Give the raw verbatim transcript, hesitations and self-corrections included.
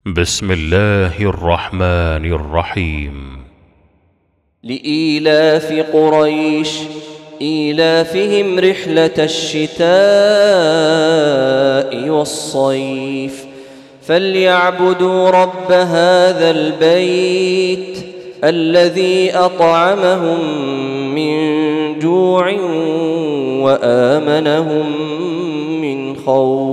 بسم الله الرحمن الرحيم. لإيلاف قريش إيلافهم رحلة الشتاء والصيف فليعبدوا رب هذا البيت الذي أطعمهم من جوع وآمنهم من خوف.